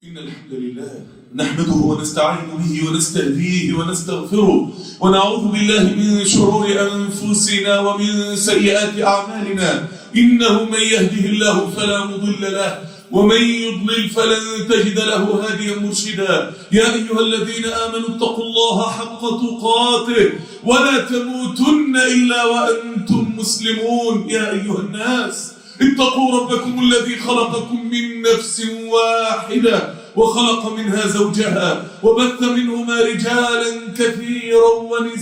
إن الحمد لله نحمده ونستعين به ونستهديه ونستغفره ونعوذ بالله من شرور أنفسنا ومن سيئات أعمالنا. إنه من يهده الله فلا مضل له ومن يضلل فلن تجد له هاديا مرشدا. يا أيها الذين آمنوا اتقوا الله حق تقاته ولا تموتن إلا وأنتم مسلمون. يا أيها الناس اتقوا ربكم الذي خلقكم من نفس واحدة وخلق منها زوجها وبث منهما رجالا كثيرا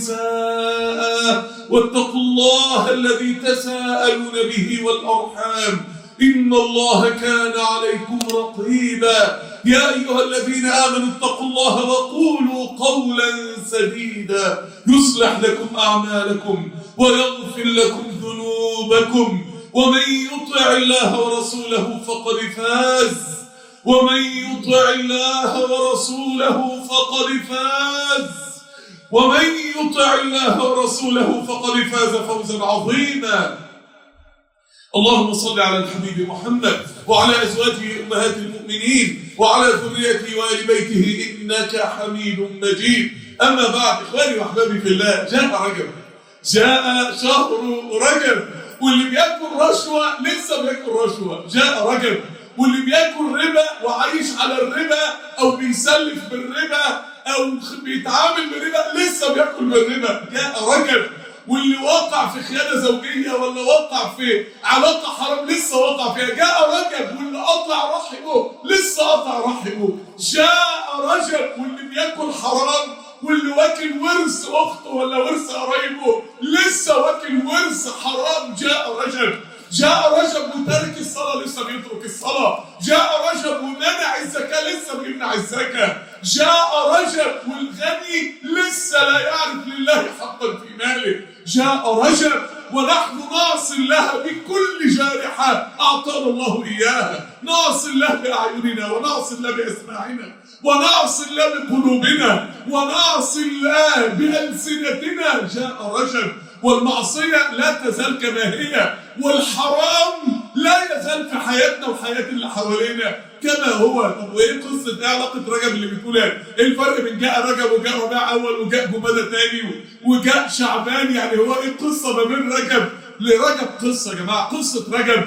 ونساء واتقوا الله الذي تساءلون به والأرحام إن الله كان عليكم رقيبا. يا أيها الذين آمنوا اتقوا الله وقولوا قولا سديدا يصلح لكم أعمالكم ويغفر لكم ذنوبكم ومن يطع الله ورسوله فقد فاز ومن يطع الله ورسوله فقد فاز ومن يطع الله ورسوله فقد فاز فوزا عظيما. اللهم صل على الحبيب محمد وعلى أزواجه أمهات المؤمنين وعلى ذريته وآل بيته إنك حميد مجيد. أما بعد، إخواني وأحبابي في الله، جاء رجب، جاء شهر رجب، واللي بياكل رشوة لسه بياكل رشوة. جاء رجب، واللي بياكل ربا وعايش على الربا أو بيسلف بالربا أو بيتعامل بالربا لسه بياكل بالربا. جاء رجب، واللي وقع في خيانة زوجية ولا وقع في علاقة حرام لسه وقع فيها. جاء رجب، واللي قطع رحمه لسه قطع رحمه. جاء رجب، واللي بياكل حرام واللي واكل ورث أخته ولا ورث قرايبه لسه واكل ورث حرام. جاء رجب، جاء رجب وتارك الصلاة لسه بيترك الصلاة. جاء رجب ومنع الزكاة لسه بيمنع الزكاة. جاء رجب والغني لسه لا يعرف لله حقا في ماله. جاء رجب ونحن نعصي الله بكل جارحة أعطانا الله إياها. نعصي الله بأعيننا ونعصي الله بأسماعنا ونعصي الله بقلوبنا ونعصي الله بألسنتنا. جاء رجب والمعصية لا تزال كما هي، والحرام لا يزال في حياتنا وحياة اللي حوالينا كما هو. طب وايه قصة ايه علاقة رجب اللي بتقولها؟ ايه الفرق بين جاء رجب وجاء ربيع اول وجاء جمادى تاني وجاء شعبان؟ يعني هو ايه القصة ما بين رجب لرجب؟ قصة يا جماعة، قصة رجب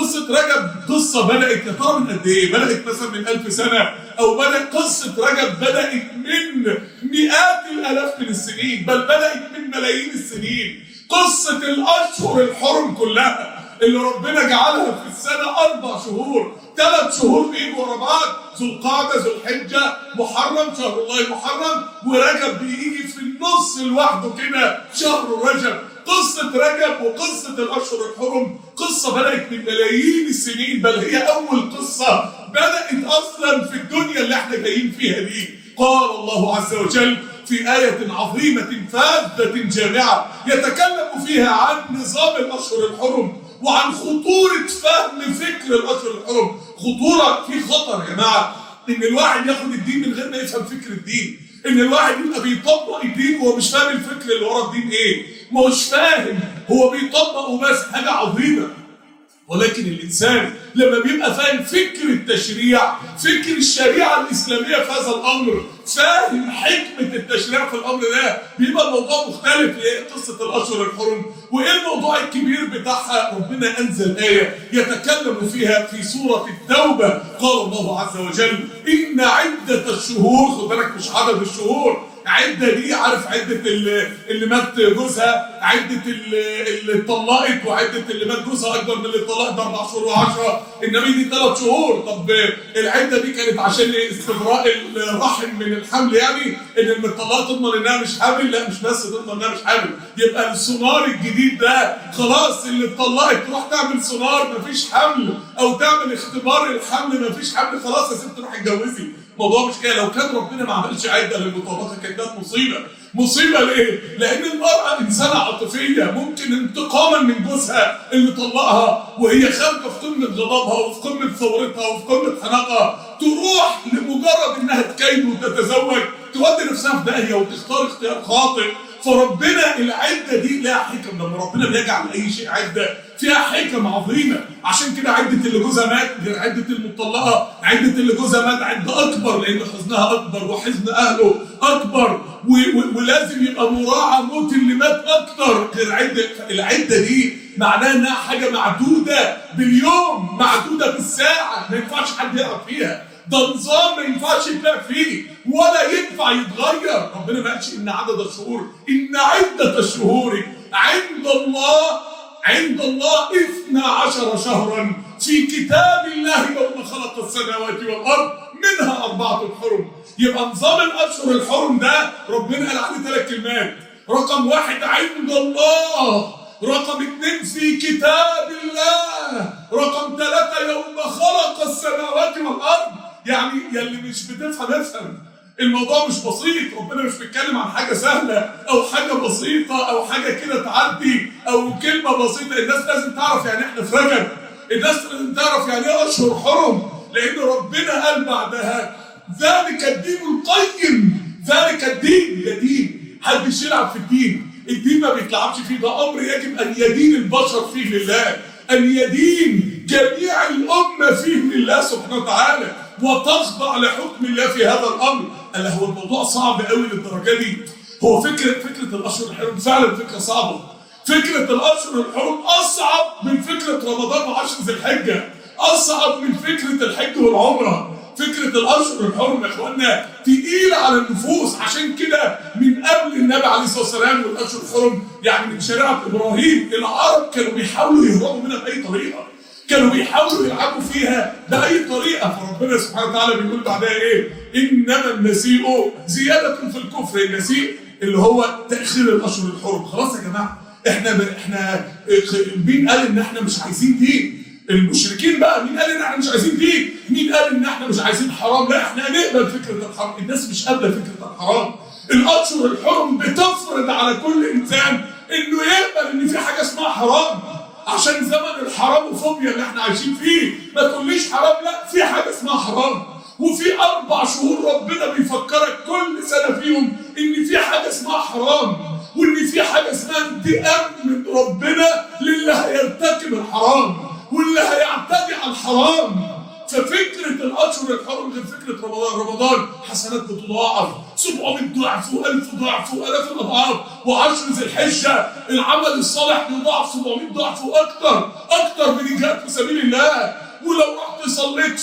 قصة بدأت يا ترى من قد ايه؟ بدأت مثلا من 1000 سنة، او بدأت قصة رجب بدأت من مئات الآلاف من السنين، بل بدأت من ملايين السنين. قصة الأشهر الحرم كلها اللي ربنا جعلها في السنة 4 شهور، 3 شهور بيجوا ورا بعض، ذو القعدة، ذو الحجة، محرم، شهر الله المحرم، ورجب بيجي في النص لوحده كده شهر رجب. قصة رجب وقصة الأشهر الحرم قصة بدأت من ملايين السنين، بل هي أول قصة بدأت أصلا في الدنيا اللي احنا جايين فيها دي. قال الله عز وجل في آية عظيمة فاذة جامعة يتكلم فيها عن نظام الأشهر الحرم وعن خطورة فهم فكر الأشهر الحرم. خطورة، في خطر يا جماعة إن الواحد ياخد الدين من غير ما يفهم فكر الدين، إن الواحد يبقى بيطبق الدين وهو مش فاهم الفكر اللي ورا الدين إيه، ما مش فاهم، هو بيطبق وبس، حاجة عظيمة. ولكن الإنسان لما بيبقى فاهم فكر التشريع، فكر الشريعة الإسلامية في هذا الأمر، فاهم حكمة التشريع في الأمر ده، بيبقى الموضوع مختلف. إيه قصة الأشهر الحرم وإيه الموضوع الكبير بتاعها؟ ربنا أنزل آية يتكلم فيها في سورة التوبة. قال الله عز وجل إن عدة الشهور، خد بالك مش عدد الشهور، عدة دي عارف عدة اللي مات جوزها، عدة اللي اتطلقت، وعدة اللي مات جوزها أكبر من اللي اتطلقت 4 شهور و10، إنما دي 3 شهور. طب العدة دي كانت عشان استبراء الرحم من الحمل، يعني إن المطلقة تضمن إنها مش حامل؟ لا، مش بس تضمن إنها مش حامل، يبقى السونار الجديد ده خلاص اللي اتطلقت تروح تعمل سونار مفيش حمل، أو تعمل اختبار الحمل مفيش حمل، خلاص يا ست روحي اتجوزي. الموضوع مش كده. لو كان ربنا ما عملش عده للمطلقه كانت مصيبه. مصيبه ليه؟ لان المراه انسانه عاطفيه، ممكن انتقاما من جوزها اللي طلقها وهي خارجه في قمه غضبها وفي قمه ثورتها وفي قمه حنقها، تروح لمجرد انها تكيد وتتزوج تودي نفسها في داهيه وتختار اختيار خاطئ. فربنا العده دي لها حكم. لما ربنا بيجعل اي شيء عده فيها حكم عظيمه. عشان كده عده اللي جوزها مات غير عده المطلقه، عده اللي جوزها مات عده اكبر لان حزنها اكبر وحزن اهله اكبر، ولازم يبقى مراعى موت اللي مات اكتر غير عده. العده دي معناها انها حاجه معدوده باليوم، معدوده بالساعه، ما ينفعش حد يلعب فيها، ده نظام ما ينفعش يتلعب فيه ولا ينفع يتغير. ربنا ما قالش ان عدد الشهور، ان عده الشهور عند الله 12 شهرا في كتاب الله يوم خلق السماوات والارض منها 4 حرم. يبقى نظام الاشهر الحرم ده ربنا قال عليه 3 كلمات: رقم 1 عند الله، رقم 2 في كتاب الله، رقم 3 يوم خلق السماوات والارض. يعني يلي مش بتفهم افهم، الموضوع مش بسيط. ربنا مش بيتكلم عن حاجه سهله او حاجه بسيطه او حاجه كده تعدي او كلمه بسيطه. الناس لازم تعرف يعني احنا في رجب، الناس لازم تعرف يعني ايه اشهر حرم، لان ربنا قال بعدها ذلك الدين القيم. ذلك الدين، يا دين محدش يلعب في الدين، الدين ما بيتلعبش فيه، ده امر يجب ان يدين البشر فيه لله، ان يدين جميع الامه فيه لله سبحانه وتعالى وتخضع لحكم الله في هذا الامر. قال هو الموضوع صعب قوي للدرجه دي؟ هو فكره الاشهر الحرم فعلا فكره صعبه. فكره الاشهر الحرم اصعب من فكره رمضان وعشر ذي الحجه، اصعب من فكره الحج والعمره. فكره الاشهر الحرم يا اخوانا تقيله على النفوس. عشان كده من قبل النبي عليه الصلاه والسلام والاشهر الحرم، يعني من شريعه ابراهيم، العرب كانوا بيحاولوا يهربوا منها باي طريقه، كانوا بيحاولوا يلعبوا فيها باي طريقه. فربنا سبحانه وتعالى بيقول بعدها ايه؟ انما النسيء زياده في الكفر. النسيء اللي هو تاخير الاشهر الحرم. خلاص يا جماعه، احنا مين قال ان احنا مش عايزين دين؟ المشركين بقى مين قال ان احنا مش عايزين دين؟ مين قال ان احنا مش عايزين حرام؟ لا احنا هنقبل فكره الحرام. الناس مش قابله فكره الحرام. الاشهر الحرم بتفرض على كل انسان انه يقبل ان في حاجه اسمها حرام، عشان زمن الحرام وفوبيا اللي احنا عايشين فيه. ما تقوليش حرام، لا، في حاجه اسمها حرام، وفي 4 شهور ربنا بيفكرك كل سنه فيهم ان في حاجه اسمها حرام، وان في حاجه اسمها انتقام من ربنا للي هيرتكب الحرام واللي هيعتدي على الحرام. ففكره الاشهر الحرم غير فكره رمضان حسنات بتضاعف 700 ضعف و1000 ضعف و1000 اضعاف، وعشر ذي الحجه العمل الصالح بيضاعف 700 ضعف واكثر من الجهاد في سبيل الله. ولو رحت صليت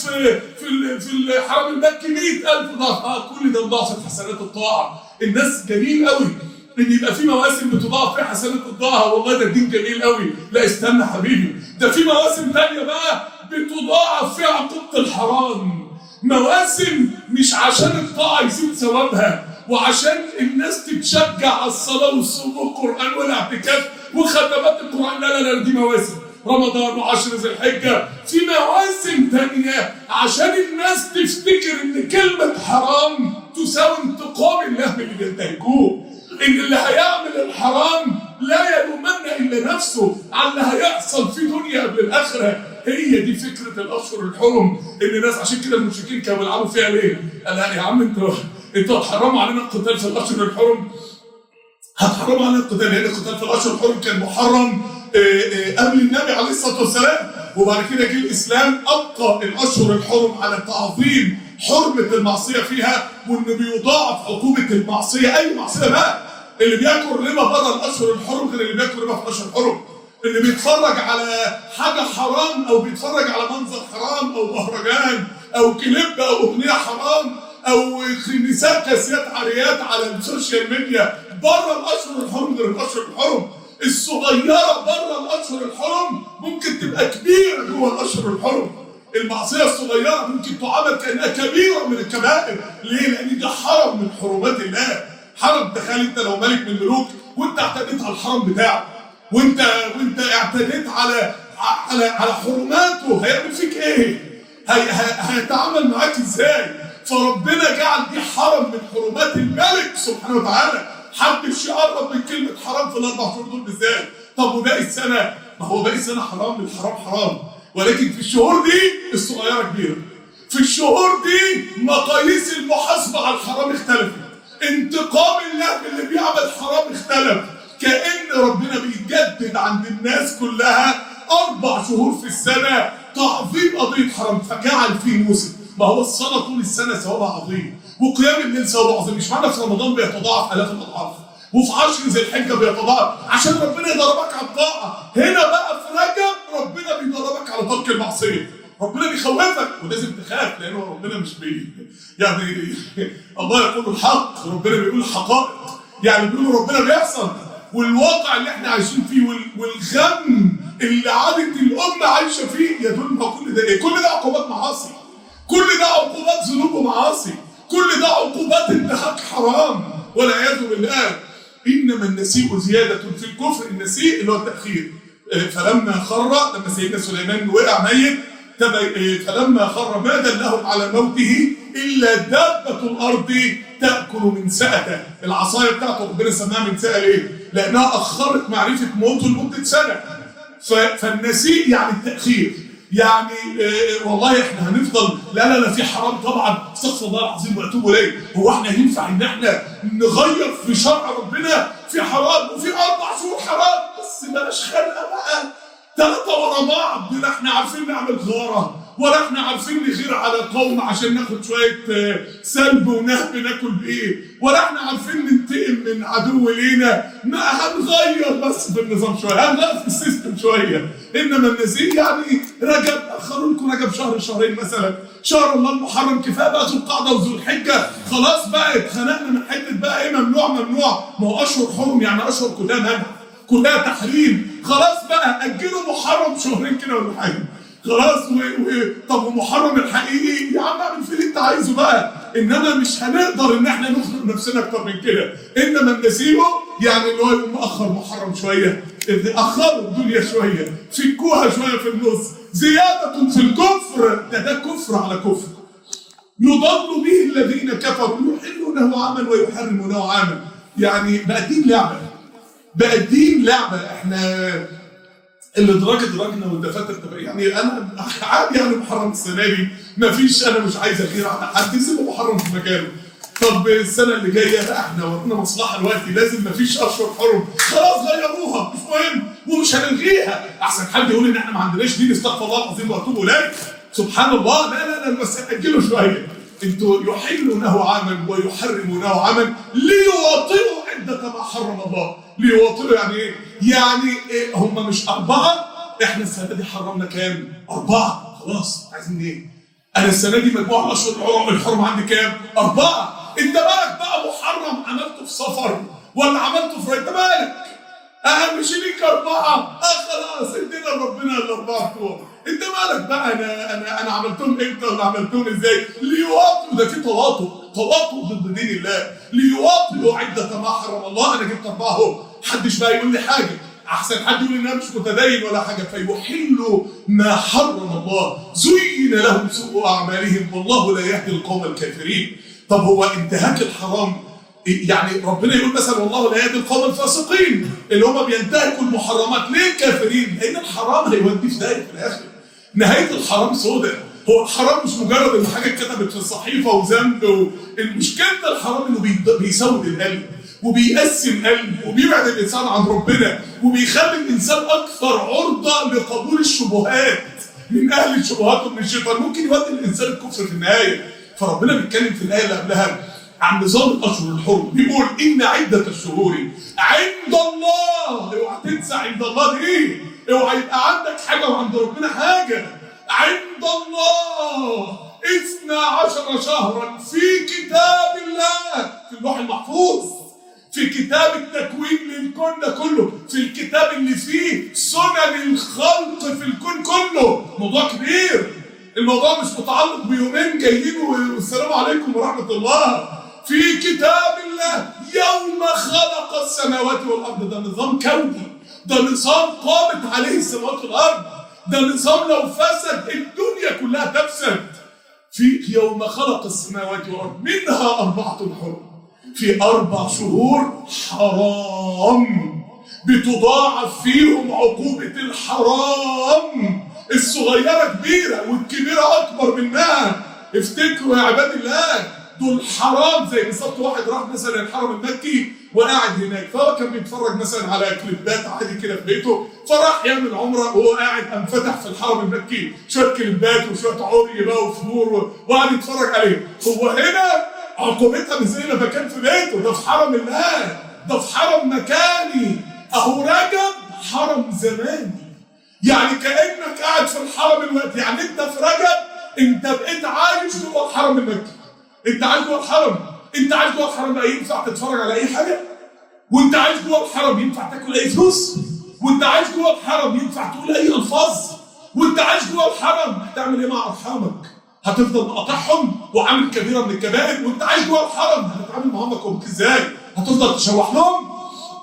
في الحرم المكي 100,000 ضعف، كل ده ضعف حسنات الطاعه. الناس جميل قوي ان يبقى في مواسم بتضاعف فيها حسنات الطاعه، والله ده الدين جميل قوي. لا استنى حبيبي، ده في مواسم ثانيه بقى بتضاعف فيها عقوبه الحرام. مواسم مش عشان الطاعه يزيد ثوابها وعشان الناس تتشجع على الصلاه والصوم والقران والاعتكاف وختمات القران، لا دي مواسم رمضان وعشر ذي الحجه. في مواسم ثانيه عشان الناس تفتكر ان كلمه حرام تساوي انتقام الله من اللي بينتهكوه، ان اللي هيعمل الحرام لا يلومن الا نفسه على اللي هيحصل في دنيا قبل الاخره. هي دي فكره الاشهر الحرم. ان الناس عشان كده المشركين كانوا بيلعبوا فيها ليه؟ قال يا عم انتوا هتحرموا علينا القتال في الاشهر الحرم، هتحرموا علينا القتال، لان القتال في الاشهر الحرم كان محرم قبل النبي عليه الصلاه والسلام، وبعد كده جه الاسلام ابقى الاشهر الحرم على تعظيم حرمه المعصيه فيها، وانه بيضاعف عقوبه المعصيه. اي معصيه بقى، اللي بياكل ربا بره الاشهر الحرم غير اللي بياكل ربا في الاشهر الحرم، اللي بيتفرج على حاجه حرام او بيتفرج على منظر حرام او مهرجان او كليب او اغنيه حرام او نساء كاسيات عاريات على السوشيال ميديا بره الاشهر الحرم غير الاشهر الحرم. الصغيره بره الاشهر الحرم ممكن تبقى كبيره جوه الاشهر الحرم. المعصيه الصغيره ممكن تعامل كانها كبيره من الكبائر. ليه؟ لان ده حرم من حرمات الله. حرم، تخيل انت لو ملك من الملوك وانت اعتديت على الحرم بتاعه، وانت اعتديت على حرماته، هيعمل فيك ايه؟ هيتعامل معاك ازاي؟ فربنا جعل دي حرم من حرمات الملك سبحانه وتعالى. محدش يقرب من كلمه حرام في ال4 شهور دول بالذات. طب وباقي السنه؟ ما هو باقي السنه حرام، الحرام حرام، ولكن في الشهور دي الصغيره كبيره. في الشهور دي مقاييس المحاسبه على الحرام اختلفت. انتقام الله اللي بيعمل حرام اختلف. كأن ربنا بيجدد عند الناس كلها هو الصلاه طول السنه ثوابها عظيم، وقيام الليل ثوابه عظيم. مش معنى في رمضان بيتضاعف الاف الاضعاف، وفي 10 ذي الحجه بيتضاعف عشان ربنا يدربك على الطاعه. هنا بقى في رجب ربنا بيدربك على ترك المعصيه، ربنا بيخوفك ولازم تخاف، لانه ربنا مش يعني الله يقول الحق، ربنا بيقول الحقائق، يعني بيقول ربنا بيحصل. والواقع اللي احنا عايشين فيه والغم اللي عادت الامه عايشه فيه يدل ما كل ده ايه؟ كل ده عقوبات معاصي، كل ده عقوبات ذنوب ومعاصي، كل ده عقوبات انتهاك حرام والعياذ بالله. انما النسيء زياده في الكفر، النسيء اللي هو التاخير. فلما خر، لما سيدنا سليمان وقع ميت، فلما خر ما دلهم على موته الا دابه الارض تاكل من سأته. العصايه بتاعته ربنا سماها من سأه ليه؟ لانها اخرت معرفه موته لمده سنه. فالنسيء يعني التاخير، يعني والله احنا هنفضل لا في حرام طبعا، استغفر الله العظيم واتوب اليه. هو احنا ينفع ان احنا نغير في شرع ربنا في حرام وفي 4 شهور حرام بس بلاش خلقه بقى 3 ورا بعض؟ لا احنا عارفين نعمل غاره، ولا احنا عارفين نغير على قوم عشان ناخد شويه سلب ونهب ناكل بايه، ولا احنا عارفين ننتقم من عدو لينا. ما هنغير بس في النظام شويه، هنغير في السيستم شويه. انما النسيء يعني رجب، اخروا لكم رجب شهرين مثلا، شهر الله المحرم كفايه بقى ذو القعده وذو الحجه، خلاص بقى اتخنقنا من حته بقى ايه ممنوع. ما هو اشهر حرم، يعني اشهر كلها منع، كلها تحريم. خلاص بقى اجلوا محرم شهرين كده ولا حاجه، خلاص. طب ومحرم الحقيقي يا عم اعمل فيه اللي انت عايزه بقى، انما مش هنقدر ان احنا نخنق نفسنا اكتر من كده. انما النسيبه يعني اللي هو يقوم مأخر محرم شويه، اخروا الدنيا شويه، فكوها شويه في النص. زياده في الكفر، ده كفر على كفر. يضل به الذين كفروا يحلونه عاما ويحرمونه عاما. يعني بقى الدين لعبه. احنا اللي درجنا والدفاتر يعني انا عادي، يعني محرم السنه دي ما فيش، انا مش عايز اغير على حد، يسيبه محرم في مكانه. طب السنه اللي جايه لا احنا ورانا مصلحه دلوقتي، لازم ما فيش اشهر حرم، خلاص غيروها مش مهم ومش هنلغيها. احسن حد يقول ان احنا ما عندناش دين، استغفر الله العظيم واتوب اليه. سبحان الله. لا بس اجلوا شويه. انتوا يحلونه عاما ويحرمونه عاما ليواطئوا عده ما حرم الله. ليواطئوا يعني ايه؟ يعني إيه؟ هم مش 4، احنا السنه دي حرمنا كام؟ 4. خلاص عايزين ايه؟ انا السنه دي مجموع الاشهر الحرم عندي كام؟ 4. انت مالك بقى محرم عملته في صفر ولا عملته في رجب؟ انت مالك؟ اهم شيء ليك 4. خلاص ادينا ربنا ال4 بتوع. انت مالك بقى انا عملتهم امتى ولا عملتهم ازاي؟ ليواطئوا، ده في تواطؤ ضد دين الله. ليواطئوا عده ما حرم الله. انا جبت 4 اهو، محدش بقى يقول لي حاجه. احسن حد يقول ان انا مش متدين ولا حاجه. فيحلوا ما حرم الله، زين لهم سوء اعمالهم والله لا يهدي القوم الكافرين. طب هو انتهاك الحرام يعني ربنا يقول مثلا والله لا يهدي القوم الفاسقين اللي هم بينتهكوا المحرمات. ليه كافرين؟ لان الحرام هيودي في داهيه في الاخر. نهايه الحرام سوداء. هو الحرام مش مجرد ان حاجه اتكتبت في الصحيفه وذنب. المشكله الحرام انه بيسود القلب وبيقسم قلب وبيبعد الانسان عن ربنا وبيخلي الانسان اكثر عرضه لقبول الشبهات من اهل الشبهات ومن الشيطان. ممكن يودي الانسان الكفر في النهايه. فربنا بيتكلم في الايه اللي قبلها عن نظام الاشهر الحرم، بيقول ان عده الشهور عند الله. اوعى تنسى عند الله دي ايه؟ اوعى يبقى عندك حاجه وعند ربنا حاجه. عند الله 12 شهرا في كتاب الله، في اللوح المحفوظ، في كتاب التكوين للكون ده كله، في الكتاب اللي فيه سنن الخلق في الكون كله. موضوع كبير. الموضوع مش متعلق بيومين جايين والسلام عليكم ورحمه الله. في كتاب الله يوم خلق السماوات والارض. ده نظام كوني، ده نظام قامت عليه السماوات والارض، ده نظام لو فسد الدنيا كلها تفسد. في يوم خلق السماوات والارض منها 4 حرم، في 4 شهور حرام بتضاعف فيهم عقوبة الحرام. الصغيرة كبيرة والكبيرة أكبر منها. افتكروا يا عباد الله دول حرام. زي بالظبط واحد راح مثلا الحرم المكي وقاعد هناك، فهو كان بيتفرج مثلا على كليبات عادي كده في بيته، فراح يعمل عمره وهو قاعد قام فتح في الحرم المكي شويه كليبات وشويه عري بقى وفنور وقعد يتفرج عليه. هو هنا عقوبتها مش زي ما كان في بيته، ده في حرم الله، ده في حرم مكاني. اهو رجب حرم زماني، يعني كانك قاعد في الحرم الوقت، يعني انت في رجب انت بقيت عايش جوه الحرم المكي، انت عايش جوه الحرم، انت عايش جوه الحرم بقى ينفع تتفرج على اي حاجه؟ وانت عايش جوه الحرم ينفع تاكل اي فلوس؟ وانت عايش جوه الحرم ينفع تقول اي الفاظ؟ وانت عايش جوه الحرم هتعمل ايه مع ارحامك؟ هتفضل مقاطعهم وعامل كبيره من الكبائر؟ وانت عايش جوه الحرم هتتعامل مع امك وابوك ازاي؟ هتفضل تشوح لهم؟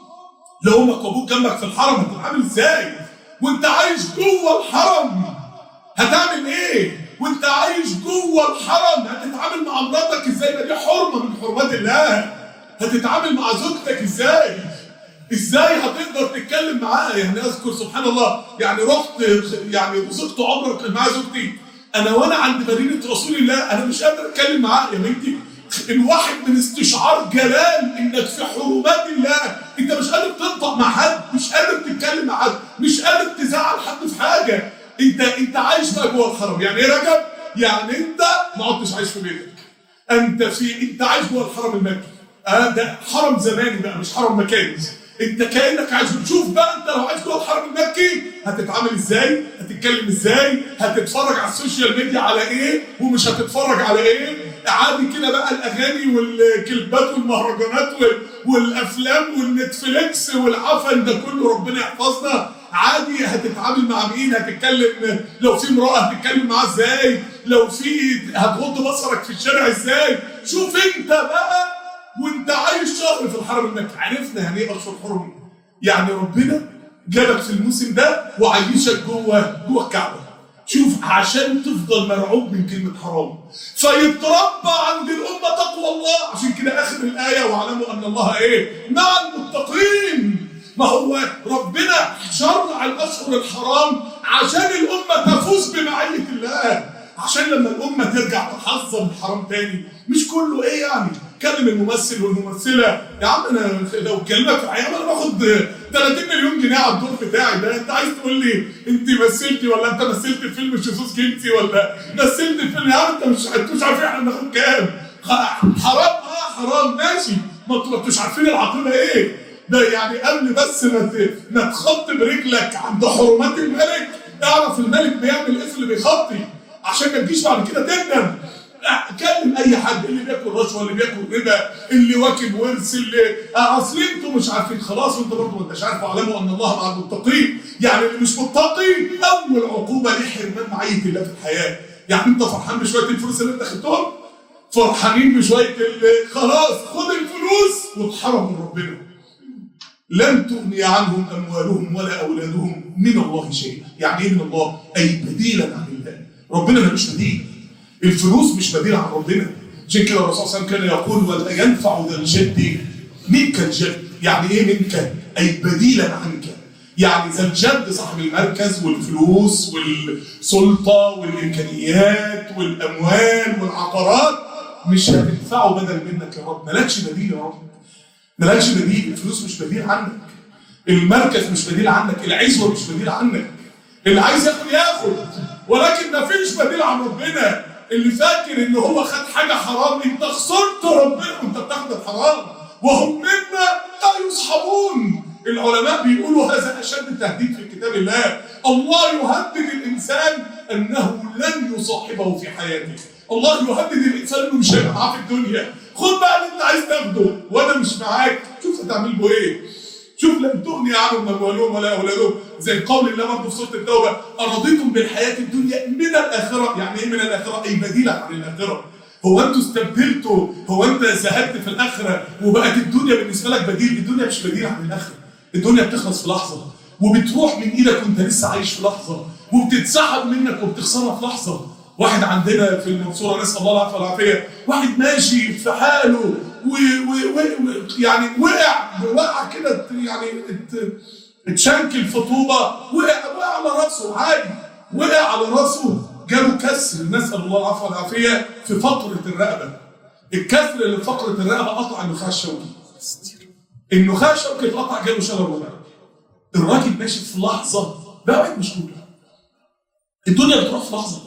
لو امك وابوك جنبك في الحرم هتتعامل ازاي؟ وانت عايش جوه الحرم هتعمل ايه؟ وانت عايش جوه الحرم هتتعامل مع مراتك ازاي؟ ما دي حرمه من حرمات الله. هتتعامل مع زوجتك ازاي؟ ازاي هتقدر تتكلم معاها؟ يعني اذكر سبحان الله، يعني رحت يعني رزقت عمره كان معايا زوجتي، انا وانا عند مدينه رسول الله انا مش قادر اتكلم معاها يا بنتي. الواحد من استشعار جلال انك في حرمات الله انت مش قادر تنطق مع حد، مش قادر تتكلم مع حد، مش قادر تزعل حد في حاجه. انت عايش بقى جوه الحرم. يعني ايه رجب؟ يعني انت ما عدتش عايش في بيتك، انت عايش جوه الحرم المكي. ده حرم زماني بقى مش حرم مكاني. انت كانك عايش بتشوف بقى انت لو عايش جوه الحرم المكي هتتعامل ازاي؟ هتتكلم ازاي؟ هتتفرج على السوشيال ميديا على ايه ومش هتتفرج على ايه؟ عادي كده بقى الاغاني والكليبات والمهرجانات والافلام والنتفليكس والعفن ده كله ربنا يحفظنا. عادي هتتعامل مع مين؟ هتتكلم لو في امراه هتتكلم معاها ازاي؟ لو في هتغض بصرك في الشارع ازاي؟ شوف انت بقى وانت عايش شهر في الحرم المكي. عرفنا يعني ايه اشهر حرم؟ يعني ربنا جابك في الموسم ده وعيشك جوه الكعبه. شوف عشان تفضل مرعوب من كلمه حرام فيتربى عند الامه تقوى الله. عشان كده اخر الايه واعلموا ان الله ايه؟ مع المتقين. ما هو ربنا شرع الاشهر الحرام عشان الامه تفوز بمعيه الله، عشان لما الامه ترجع تحظى بالحرام تاني. مش كله ايه يعني كلم الممثل والممثله. يا عم انا لو كلمك في حياه انا باخد 30 مليون جنيه على الدور بتاعي ده، انت عايز تقول لي انت مثلتي ولا انت مثلت في فيلم شذوذ جنسي ولا مثلت في فيلم؟ يا عم انت مش عارفين احنا بناخد كام. حرام حرام ماشي، ما انتوش عارفين العاقبه ايه. ده يعني قبل بس ما تخط برجلك عند حرمات الملك اعرف الملك بيعمل ايه في اللي بيخطي عشان ما تجيش بعد كده تندم. كلم اي حد، اللي بياكل رشوه، اللي بياكل ربا، اللي واكل ورث، اللي اصل انتوا مش عارفين خلاص وانت برضه ما انتش عارف. واعلموا ان الله مع المتقين. يعني اللي مش متقي اول عقوبه ليه حرمان معيه الله في الحياه. يعني انت فرحان بشويه الفلوس اللي انت خدتهم؟ فرحانين بشويه خلاص خد الفلوس واتحرم من ربنا. لن تغني عنهم اموالهم ولا اولادهم من الله شيئا. يعني ايه من الله؟ اي بديلا عن الله. ربنا ملوش بديل. الفلوس مش بديل عن ربنا. عشان كده الرسول صلى الله عليه وسلم كان يقول ولا ينفع ذا الجد منك الجد. يعني ايه منك؟ اي بديلا عنك. يعني ذا الجد صاحب المركز والفلوس والسلطه والامكانيات والاموال والعقارات مش هتنفعه بدل منك يا رب. مالكش بديل يا رب، مالكش بديل. الفلوس مش بديل عنك، المركز مش بديل عنك، العزوه مش بديل عنك. اللي عايز ياخد ولكن ما فيش بديل عن ربنا. اللي فاكر ان هو خد حاجه حرام انت خسرت ربنا وانت بتاخد الحرام. وهم منا لا يصحبون. العلماء بيقولوا هذا اشد تهديد في كتاب الله. الله يهدد الانسان انه لن يصاحبه في حياته. الله يهدد الانسان انه مش هيبقى معاه في الدنيا. خد بقى اللي انت عايز تاخده وانا مش معاك. شوف هتعمل به ايه. شوف لن تغني عنهم اموالهم ولا اولادهم. زي قول الله برضه في سوره التوبه ارضيتم بالحياه الدنيا من الاخره. يعني ايه من الاخره؟ اي بديلا عن الاخره. هو انتوا استبدلتوا؟ هو انت زهدت في الاخره وبقت الدنيا بالنسبه لك بديل؟ الدنيا مش بديل عن الاخره. الدنيا بتخلص في لحظه وبتروح من ايدك وانت لسه عايش في لحظه وبتتسحب منك وبتخسرها في لحظه. واحد عندنا في المنصوره نسال الله العافيه والعافيه، واحد ماشي في حاله يعني وقع كده، يعني اتشنكل في طوبه، وقع على راسه عادي، وقع على راسه جاله كسر نسال الله العافيه والعافيه في فقره الرقبه. الكسر اللي في فقره الرقبه قطع النخاع الشوكي. النخاع شوكة اتقطع جاله شلل رباعي. الراجل ماشي في لحظة بقى مشغول. الدنيا بتروح في لحظة.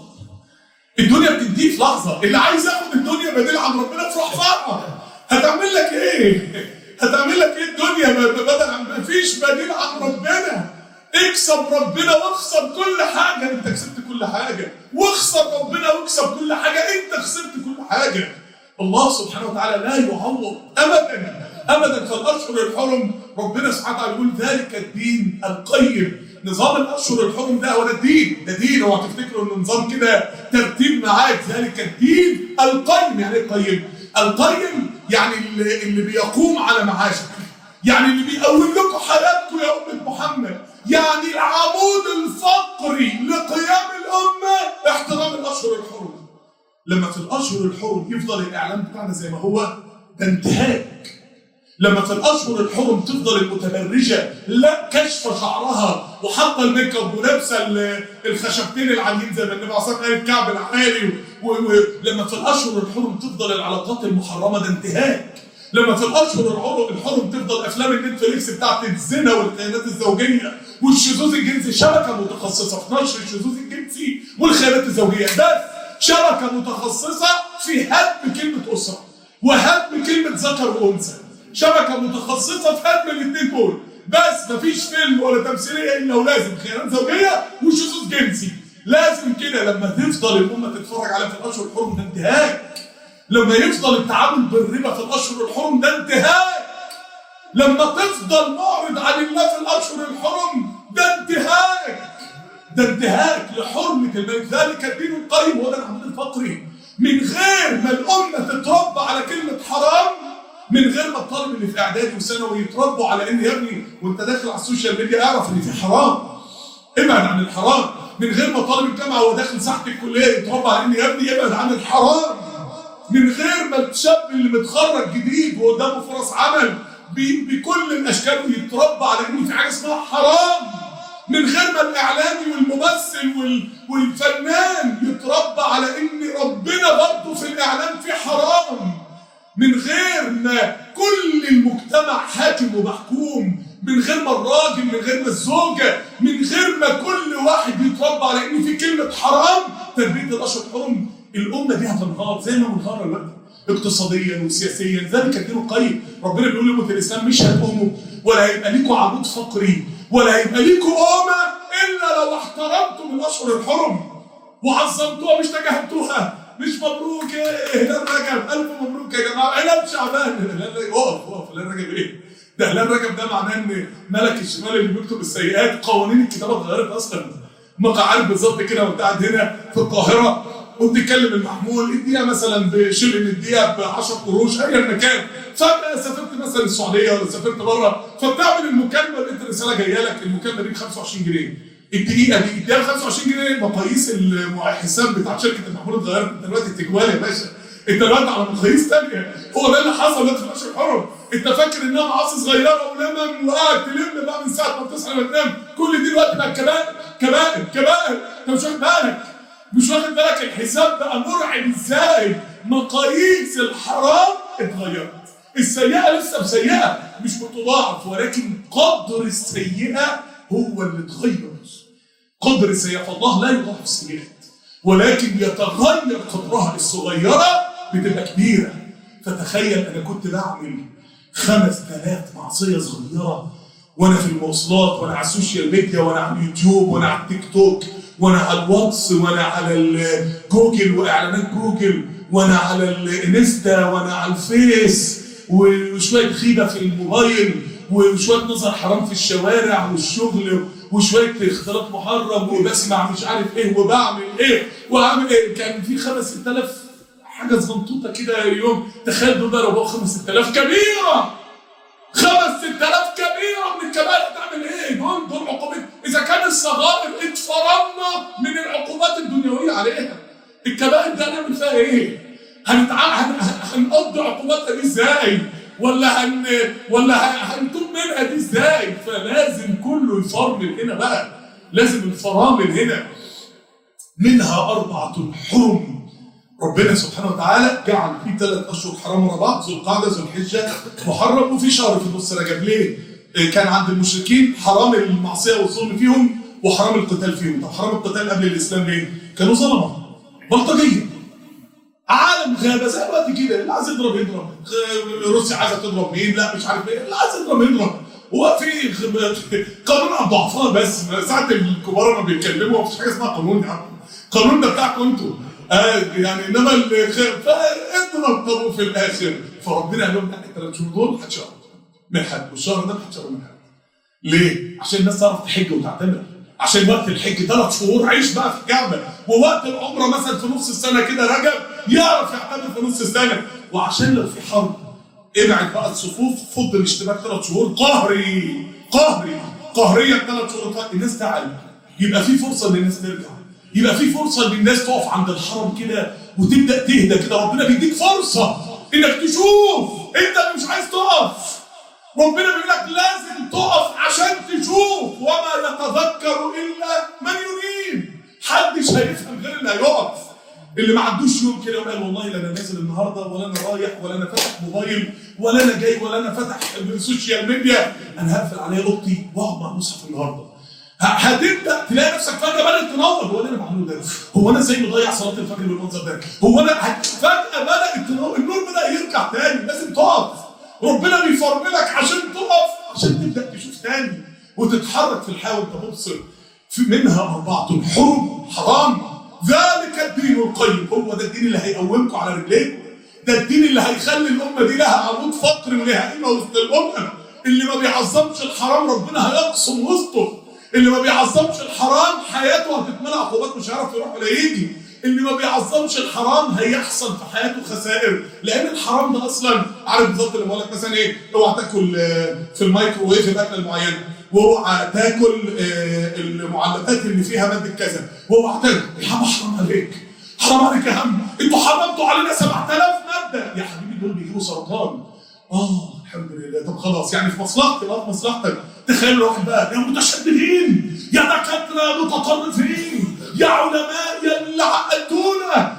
الدنيا بتنتهي في لحظة. اللي عايز ياخد الدنيا بديل عن ربنا افرح فرحة. هتعمل لك ايه؟ هتعمل لك ايه الدنيا بدل ما فيش بديل عن ربنا؟ اكسب ربنا واخسر كل حاجة. انت كسبت كل حاجة. واخسر ربنا واكسب كل حاجة. انت خسرت كل حاجة. الله سبحانه وتعالى لا يعوض ابدا ابدا. فالاشهر الحرم ربنا سبحانه وتعالى يقول ذلك الدين القيم. نظام الاشهر الحرم ده هو ده الدين. ده دين. اوعى تفتكروا انه نظام كده ترتيب معاك. ذلك الدين القيم. يعني ايه القيم؟ القيم يعني اللي بيقوم على معاشك، يعني اللي بيقوم لكم حياتكم يا امه محمد، يعني العمود الفقري لقيام الامه احترام الاشهر الحرم. لما في الاشهر الحرم يفضل الاعلام بتاعنا زي ما هو، ده انتهاك. لما في الاشهر الحرم تفضل المتبرجه لا كشف شعرها وحاطه الميك اب ولابسه الخشبتين العاليين زي ما النبي عليه الصلاه والسلام قال الكعب العالي، ولما في الاشهر الحرم تفضل العلاقات المحرمه، ده انتهاك. لما في الاشهر الحرم تفضل افلام النتفليكس بتاعت الزنا والخيانات الزوجيه والشذوذ الجنسي، شبكه متخصصه في نشر الشذوذ الجنسي والخيانات الزوجيه، بس شبكه متخصصه في هدم كلمه اسره وهدم كلمه ذكر وانثى، شبكه متخصصه في هدم الاثنين دول، بس مفيش فيلم ولا تمثيليه الا ولازم خيانات زوجيه وشذوذ جنسي، لازم كده. لما تفضل الامه تتفرج عليها في الاشهر الحرم ده انتهاك. لما يفضل التعامل بالربا في الاشهر الحرم ده انتهاك. لما تفضل معرض عن الله في الاشهر الحرم ده انتهاك. ده انتهاك لحرمه الملك. ذلك الدين القيم. وده العمود الفقري. من غير ما الامه تتربى على كلمه حرام، من غير ما الطالب اللي في اعدادي وثانوي يتربوا على ان يا ابني وانت داخل على السوشيال ميديا اعرف ان في حرام، ابعد عن الحرام. من غير ما طالب الجامعه وهو داخل ساحه الكليه يتربى على ان يا ابني ابعد عن الحرام. من غير ما الشاب اللي متخرج جديد وقدامه فرص عمل بكل الاشكال يتربى على ان في حاجه اسمها حرام. من غير ما الاعلامي والممثل والفنان يتربى على ان ربنا برضه في الاعلام في حرام. من غير ما كل المجتمع حاكم ومحكوم، من غير ما الراجل، من غير ما الزوجه، من غير ما كل واحد يتربى على ان في كلمه حرام، تربيه الاشهر الحرم الامه دي هتنهار زي ما منهاره دلوقتي اقتصاديا وسياسيا. ذلك الدين القيم. ربنا بيقول لأمة الاسلام مش هتقوموا ولا هيبقى ليكوا عمود فقري ولا هيبقى ليكوا امه الا لو احترمتم الاشهر الحرم وعظمتوها مش تجاهلتوها. مش مبروك ايه هلال رجب، الف مبروك يا جماعه. هلال شعبان، اقف هلال رجب ايه؟ ده هلال رجب ده معناه ان ملك الشمال اللي بيكتب السيئات قوانين الكتابه اتغيرت اصلا. مقاعد بالظبط كده وانت قاعد هنا في القاهره وبتتكلم المحمول الدقيقه مثلا بشيل ان الدقيقه ب 10 قروش ايا مكان، فجاه سافرت مثلا السعوديه ولا سافرت بره فبتعمل المكالمه لقيت الرساله جايه لك المكالمه دي ب 25 جنيه. الدقيقه دي ب 25 جنيه. مقاييس الحساب بتاع شركه المحمول اتغيرت. انت دلوقتي تجوال يا باشا، انت دلوقتي على مقاييس ثانيه. هو ده اللي حصل دلوقتي في الاشهر الحرم. انت فاكر انها معاصي صغيره ولمم وقاعد تلم بقى من ساعه ما بتصحى لما تنام، كل دي دلوقتي بقى كبائر. انت مش واخد بالك. مش واخد بالك الحساب بقى مرعب ازاي. مقاييس الحرام اتغيرت. السيئه لسه بسيئه مش بتضاعف، ولكن قدر السيئه هو اللي اتغير. قدر السيئه، فالله لا يضاعف السيئات ولكن يتغير قدرها. الصغيره بتبقى كبيره. فتخيل انا كنت بعمل 5000 معصيه صغيره وانا في المواصلات وانا على السوشيال ميديا وانا على اليوتيوب وانا على التيك توك وانا على الواتس وانا على الجوجل واعلانات جوجل وانا على الانستا وانا على الفيس وشويه غيبه في الموبايل وشويه نظر حرام في الشوارع والشغل وشويه اختلاط محرم وبسمع مش عارف ايه وبعمل ايه واعمل ايه. كان في 5-6000 حاجه صغنطوطه كده يوم. تخيل دول بقى لو بقوا 5-6000 كبيره. 5-6000 كبيره من الكبائر هتعمل ايه؟ دول عقوبات. اذا كان الصغائر اتفرمنا من العقوبات الدنيويه عليها، الكبائر دي هنعمل فيها ايه؟ هنقضي عقوباتها دي ازاي؟ ولا هنتوب منها دي ازاي؟ فلازم كله يفرمل هنا بقى. لازم الفرامل هنا. منها 4 حرم ربنا سبحانه وتعالى جعل في 3 اشهر حرام ورا بعض، ذو القعده، ذو الحجه، محرم، وفي شهر في نص رجب. ليه؟ كان عند المشركين حرام المعصيه والظلم فيهم وحرام القتال فيهم. طب حرام القتال قبل الاسلام ليه؟ كانوا ظلمه بلطجيه، عالم غابه زي الوقت كده، اللي عايز يضرب يضرب، روسيا عايزه تضرب مين؟ لا مش عارف ايه، اللي عايز يضرب يضرب. هو في قانون على الضعفاء بس، ساعه الكبار ما بيتكلموا مفيش حاجه اسمها قانون يا عم، القانون ده بتاعكم انتوا. يعني انما فاضرب. طب في الاخر فربنا قال لهم لا، ال3 شهور دول هتشهروا من حد، والشهر ده هتشهروا من حد. ليه؟ عشان الناس تعرف تحج وتعتمر، عشان وقت الحج 3 شهور عيش بقى في الكعبه، ووقت العمره مثلا في نص السنه كده رجب يعرف يعتمر في نص السنه، وعشان لو في حرب ابعد بقى الصفوف، فض الاشتباك 3 شهور قهريا 3 شهور الناس تعلم، يبقى في فرصه ان الناس ترجع، يبقى في فرصه ان الناس تقف عند الحرم كده وتبدا تهدى كده. ربنا بيديك فرصه انك تشوف، انت اللي مش عايز تقف، ربنا بيقول لك لازم تقف عشان تشوف، وما يتذكر الا من ينيب. محدش هيفهم غير اللي هيقف، اللي ما عندوش يوم كده وقال والله لا انا نازل النهارده، ولا انا رايح، ولا انا فاتح موبايل، ولا انا جاي، ولا انا فاتح السوشيال ميديا، انا هقفل عليا اوضتي واقعد مع مصحف النهارده. هتبدا تلاقي نفسك فجاه بدات تنور، هو انا بعمله ده؟ هو انا ازاي مضيع صلاه الفجر بالمنظر ده؟ هو انا فجاه بدات تنور، النور بدا يرجع تاني. لازم تقف، ربنا بيفرملك عشان تقف، عشان تبدا تشوف تاني وتتحرك في الحياه وانت مبصر. في منها 4 حرم حرام، ذلك الدين القيم. هو ده الدين اللي هيقومكم على رجليكم، ده الدين اللي هيخلي الامه دي لها عمود فقر ولها قيمه وسط الامم. اللي ما بيعظمش الحرام ربنا هيقسم وسطه، اللي ما بيعظمش الحرام حياته هتتملى عقوبات، مش هيعرف يروح ولا يجي. اللي ما بيعظمش الحرام هيحصل في حياته خسائر، لان الحرام ده اصلا عارف بالظبط اللي بقول لك مثلا ايه، اوعى تاكل في الميكروويف الاكله المعينه، واوعى تاكل المعلبات اللي فيها ماده كذا، واوعى تاكل. يا عم حرام عليك، حرام عليك يا عم، انتوا حرمتوا علينا 7000 ماده يا حبيبي، دول بيجيبوا سرطان. الحمد لله. طب خلاص يعني في مصلحتي، في مصلحتك. تخيل الواحد بقى يا متشددين، يا دكاتره متطرفين، يا علماء، يا اللي عقدتونا،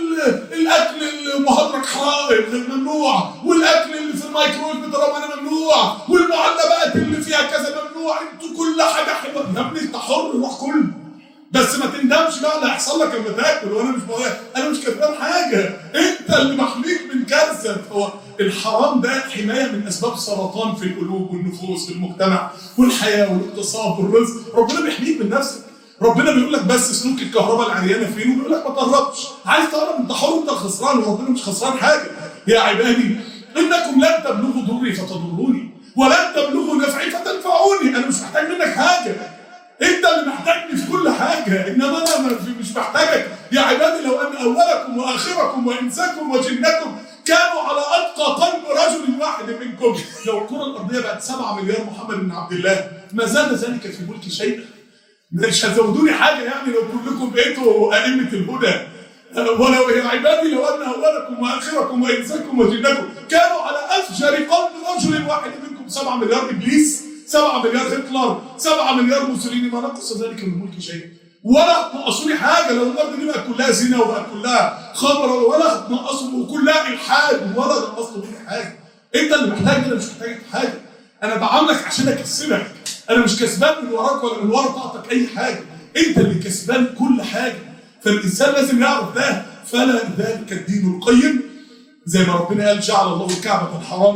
الاكل المهدرج حرام ممنوع، والاكل اللي في الميكروويف بتاعنا ممنوع، والمعلبات اللي فيها كذا ممنوع، انتوا كل حاجه حلوه. يا ابني انت حر، روح كل، بس ما تندمش بقى اللي هيحصل لك لما تاكل. وانا مش كسبان حاجه، انت اللي محميك من كارثه. هو الحرام ده حمايه من اسباب سرطان في القلوب والنفوس في المجتمع والحياه والاقتصاد والرزق. ربنا بيحميك من نفسك، ربنا بيقول لك بس سلوك الكهرباء العريانه فين، وبيقول لك ما تقربش. عايز تقرب انت حر، انت الخسران، وربنا مش خسران حاجه. يا عبادي انكم لن تبلغوا ضري فتضروني، ولن تبلغوا نفعي فتنفعوني. انا مش محتاج منك حاجه، انت اللي محتاجني في كل حاجه، انما انا مش محتاجك. يا عبادي لو ان اولكم واخركم وانساكم وجنكم كانوا على اتقى قلب رجل واحد منكم. لو الكره الارضيه بقت 7 مليار محمد بن عبد الله ما زاد ذلك في ملك شيئا. مش هتزودوني حاجه يعني لو كلكم بقيتوا ائمه الهدى. ولو يا عبادي لو ان اولكم واخركم وانساكم وجنكم كانوا على افجر قلب رجل واحد منكم. 7 مليار ابليس، 7 مليار هتلر، 7 مليار موسوليني، ما نقص ذلك من ملك شيء، ولا هتنقصوني حاجه. لو الارض دي بقت كلها زنا وبقت كلها خمر، ولا هتنقصوا، وكلها الحاد، ولا نقصتوا مني حاجه. انت اللي محتاج، انا مش محتاجك في حاجه. انا بعاملك عشان اكسبك، انا مش كسبان من وراك ولا من ورا طاقتك اي حاجه، انت اللي كسبان كل حاجه. فالانسان لازم يعرف ده. فلا ذلك الدين القيم، زي ما ربنا قال جعل الله الكعبه الحرام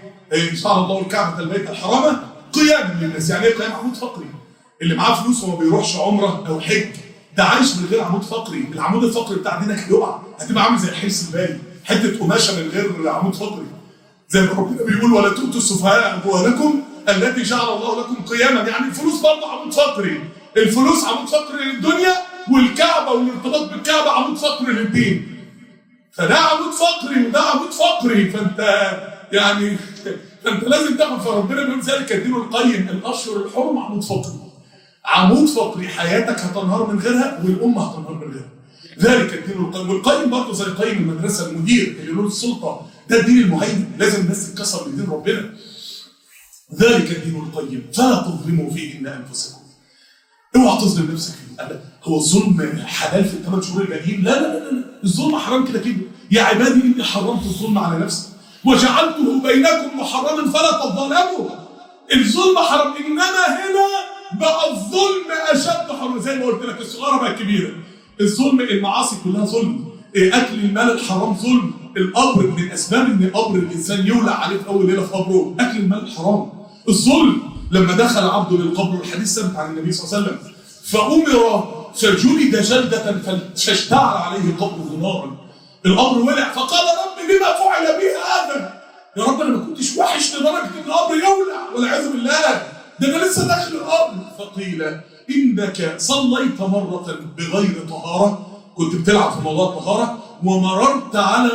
جعل الله الكعبه البيت الحرام قيام للناس. يعني ايه قيام؟ عمود فقري. اللي معاه فلوس وما بيروحش عمره او حج ده عايش من غير عمود فقري. العمود الفقري بتاع دينك هيقع، هتبقى عامل زي الحبس البالي، حته قماشه من غير عمود فقري. زي ما ربنا بيقول ولا تؤتوا السفهاء اموالكم التي جعل الله لكم قياما. يعني الفلوس برضه عمود فقري، الفلوس عمود فقري للدنيا، والكعبه والارتباط بالكعبه عمود فقري للدين. فده عمود فقري وده عمود فقري، فانت لازم تاخد. فربنا بيقول ذلك الدين القيم، الاشهر الحرم عمود فقري، عمود فقري، حياتك هتنهار من غيرها والامه هتنهار من غيرها. ذلك الدين القيم. والقيم برضه زي قيم المدرسه، المدير اللي له السلطه، ده الدين المهيمن، لازم الناس تتكسر لدين ربنا. ذلك الدين القيم فلا تظلموا فيهن انفسكم. اوعى تظلم نفسك فيه. هو الظلم حلال في ال8 شهور الباقيين؟ لا لا لا لا، الظلم حرام كده كده. يا عبادي اني حرمت الظلم على نفسي وجعلته بينكم محرما فلا تظالموا. الظلم حرام، انما هنا بقى الظلم اشد حرام. زي ما قلت لك الصغيره بقى الكبيره. الظلم، المعاصي كلها ظلم، اكل المال الحرام ظلم، القبر من اسباب ان قبر الانسان يولع عليه في اول ليله في قبره اكل المال الحرام. الظلم لما دخل عبده للقبر، والحديث ثبت عن النبي صلى الله عليه وسلم، فامر فجلد جلده فاشتعل عليه قبره نارا. القبر ولع، فقال رب لما فعل بي هذا؟ يا رب انا ما كنتش وحش لدرجه ان القبر يولع والعياذ بالله، ده انا لسه داخل القبر. فقيل انك صليت مره بغير طهاره، كنت بتلعب في موضوع الطهاره، ومررت على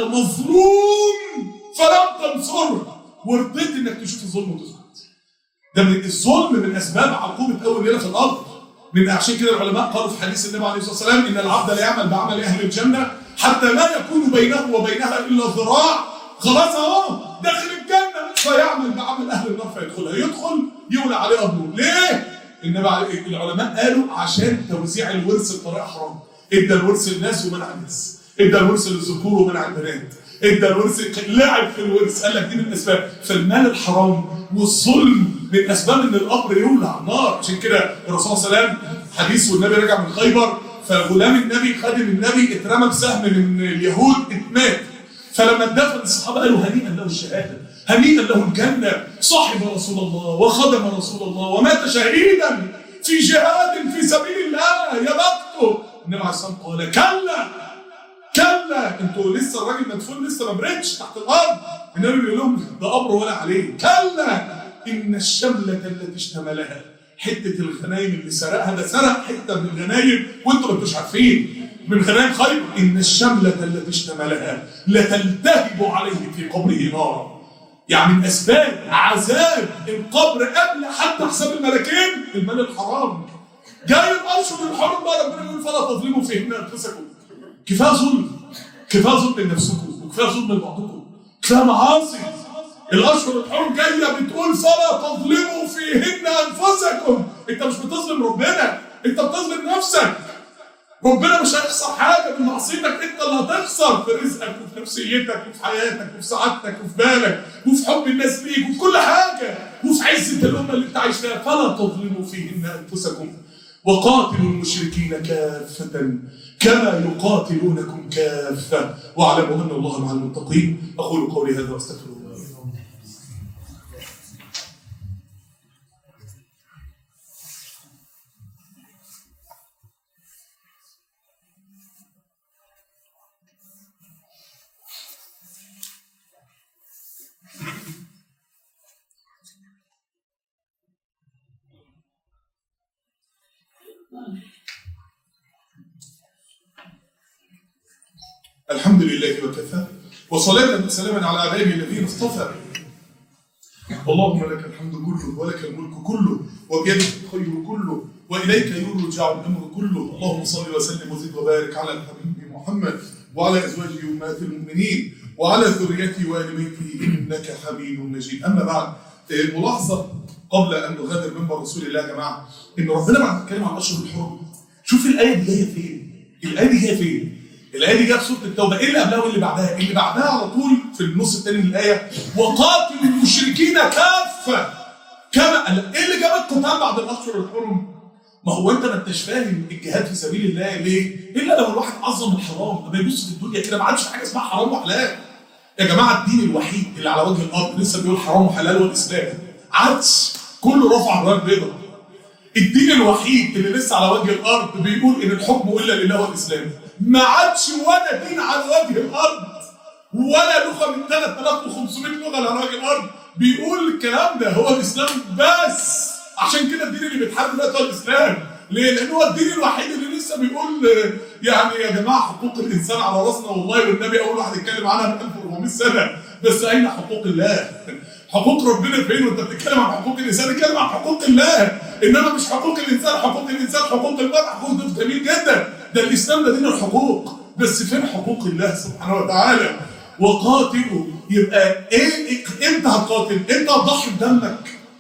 مظلوم فلم تنصره، ورضيت انك تشوف الظلم وتسكت. ده من الظلم من اسباب عقوبه اول ليله في القبر. من عشان كده العلماء قالوا في حديث النبي عليه الصلاه والسلام ان العبد لا يعمل بعمل اهل الجنه حتى لا يكون بينه وبينها الا ذراع. خلاص اهو داخل الجنه، فيعمل بعمل اهل النار فيدخلها، يدخل يولع عليه قبره. ليه؟ العلماء قالوا عشان توزيع الورث بطريقه حرام. ادى الورث للناس ومنع الناس، ادى الورث للذكور ومنع البنات، ادى الورث لعب في الورث. قال لك دي من الاسباب. فالمال الحرام والظلم من اسباب ان القبر يولع نار. عشان كده الرسول صلى الله عليه وسلم حديث والنبي راجع من خيبر، فغلام النبي خادم النبي اترمى بسهم من اليهود اتمات. فلما اتدفن الصحابه قالوا هنيئا له الشهاده، هنيئا له الجنه، صاحب رسول الله وخدم رسول الله ومات شهيدا في جهاد في سبيل الله، يا بخته. النبي عليه الصلاه والسلام قال كلا كلا، انتوا لسه الراجل مدفون لسه ما بردش تحت الارض. النبي بيقول لهم ده قبر ولا عليه. كلا ان الشمله التي اشتملها، حته الغنايم اللي سرقها، ده سرق حته من الغنايم وانتوا ما انتوش عارفين، من غنايم خيبر. ان الشمله التي اشتملها لتلتهب عليه في قبره نارا. يعني من اسباب عذاب القبر قبل حتى حساب الملكين المال الحرام. جاي الاشهر الحرم بقى ربنا يقول فلا تظلموا فيهن انفسكم. كفايه ظلم، كفايه ظلم لنفسكم، وكفايه ظلم لبعضكم، كفايه معاصي. الاشهر الحرم جايه بتقول فلا تظلموا فيهن انفسكم. انت مش بتظلم ربنا، انت بتظلم نفسك. ربنا مش هيخسر حاجه من معصيتك، انت اللي هتخسر في رزقك وفي نفسيتك وفي حياتك وفي سعادتك وفي بالك وفي حب الناس ليك وفي كل حاجه وفي عزه الامه اللي انت عايش فيها. فلا تظلموا فيهن انفسكم وقاتلوا المشركين كافة كما يقاتلونكم كافة واعلموا أن الله مع المتقين. أقول قولي هذا واستغفر الله. الحمد لله وكفى، وصلاة وسلاما على عباده الذين اصطفى. اللهم لك الحمد كله ولك الملك كله وبيدك الخير كله وإليك يرجع الأمر كله. اللهم صل وسلم وزد وبارك على الحبيب محمد وعلى أزواجه أمهات المؤمنين وعلى ذريته وآل بيته إنك حميد مجيد. أما بعد، ملاحظة قبل أن نغادر منبر رسول الله يا جماعة، إن ربنا بعد ما اتكلم عن أشهر الحرم، شوف الآية دي جاية فين؟ الآية دي جاية فين؟ الآية دي جايه في سورة التوبة. إيه اللي قبلها واللي بعدها؟ اللي بعدها على طول في النص الثاني من الآية وقاتلوا المشركين كافة. كما إيه اللي جاب القتال بعد الأشهر الحرم؟ ما هو أنت ما أنتش فاهم الجهاد في سبيل الله ليه؟ إلا لو الواحد عظم الحرام، لما يبص في الدنيا كده ما عادش في حاجة اسمها حرام وحلال. يا جماعة الدين الوحيد اللي على وجه الأرض لسه بيقول حرام وحلال والإسلام، عادش كله رفع الراية البيضاء. الدين الوحيد اللي لسه على وجه الأرض بيقول إن الحكم إلا لله والإسلام. ما عادش ولا دين على وجه الارض ولا لغه من 3500 لغه على وجه الارض بيقول الكلام ده، هو الاسلام بس. عشان كده الدين اللي بيتحارب دلوقتي هو الاسلام. ليه؟ لان هو الدين الوحيد اللي لسه بيقول يعني يا جماعه حقوق الانسان على راسنا والله، والنبي اول واحد يتكلم عنها من 1400 سنه، بس اين حقوق الله؟ حقوق ربنا فين؟ وانت بتتكلم عن حقوق الانسان اتكلم عن حقوق الله، انما مش حقوق الانسان، حقوق الانسان، حقوق المرء، حقوق ده جميل جدا. ده الاسلام ده دين الحقوق، بس فين حقوق الله سبحانه وتعالى؟ وقاتلوا، يبقى ايه؟ امتى هتقاتل؟ امتى هتضحي بدمك؟